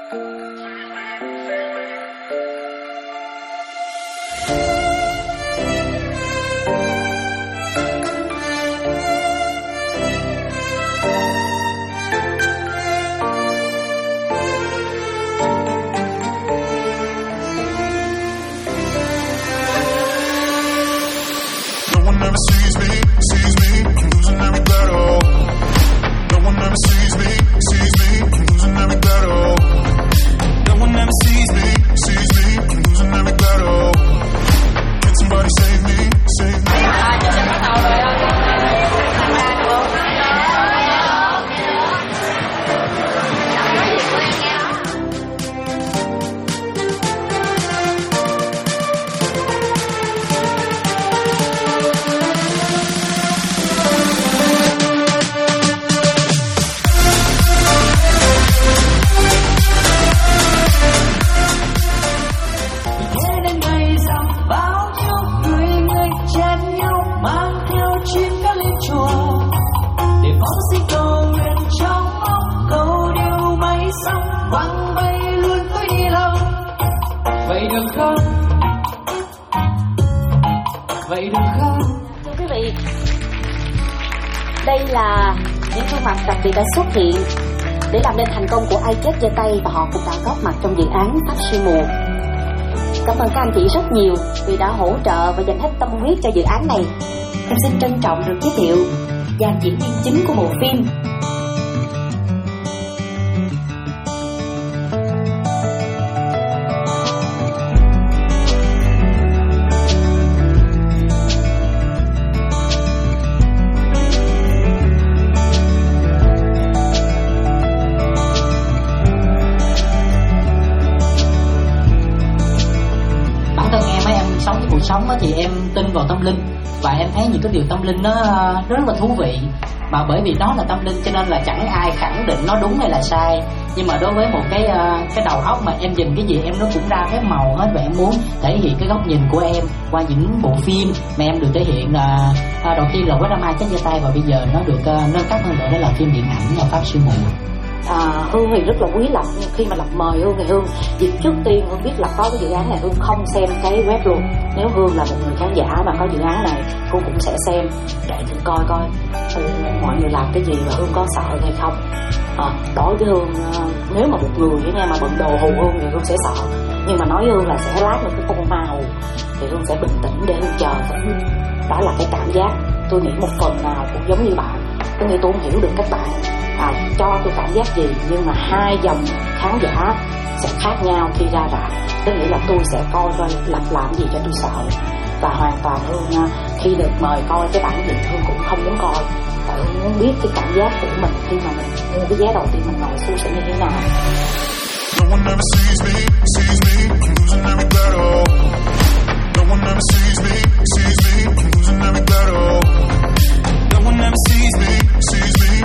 Đây là những gương mặt đặc biệt đã xuất hiện để làm nên thành công của Ai Kết Giơ Tay, và họ cũng đã góp mặt trong dự án Pháp Sư Mù. Cảm ơn các anh chị rất nhiều vì đã hỗ trợ và dành hết tâm huyết cho dự án này. Em xin trân trọng được giới thiệu dàn diễn viên chính của bộ phim. Sống thì em tin vào tâm linh và em thấy những cái điều tâm linh nó rất là thú vị, mà bởi vì nó là tâm linh cho nên là chẳng ai khẳng định nó đúng hay là sai. Nhưng mà đối với một cái đầu óc mà em nhìn cái gì em nó cũng ra phép màu hết, và em muốn thể hiện cái góc nhìn của em qua những bộ phim mà em được thể hiện. Đầu tiên là với drama Ai Kết Giơ Tay, và bây giờ nó được nâng cấp hơn nữa, đó là phim điện ảnh là Pháp Sư Mù. Hương thì rất là quý Lập, nhưng khi mà Lập mời Hương thì Hương việc trước tiên Hương biết là có cái dự án này, Hương không xem cái web luôn. Nếu Hương là một người khán giả mà có dự án này, Hương cũng sẽ xem để thử coi mọi người làm cái gì và Hương có sợ hay không. Đối với Hương, nếu mà một người với nha mà bận đồ hù Hương thì Hương sẽ sợ, nhưng mà nói Hương là sẽ lát được cái con ma hù thì Hương sẽ bình tĩnh để Hương chờ. Đó là cái cảm giác tôi nghĩ một phần nào cũng giống như bạn. Tôi nghĩ tôi không hiểu được các bạn cho tôi cảm giác gì, nhưng mà hai dòng khán giả sẽ khác nhau khi ra rạp. Tôi nghĩ là tôi sẽ coi Lập làm gì cho tôi sợ, và hoàn toàn Hương khi được mời coi cái bản dịch Hương cũng không muốn coi, tại Hương muốn biết cái cảm giác của mình khi mà mình mua cái vé đầu tiên mình ngồi xuống sẽ như thế nào. No one ever sees me, I'm losing every battle. No one ever sees me, I'm losing every battle. No one ever sees me,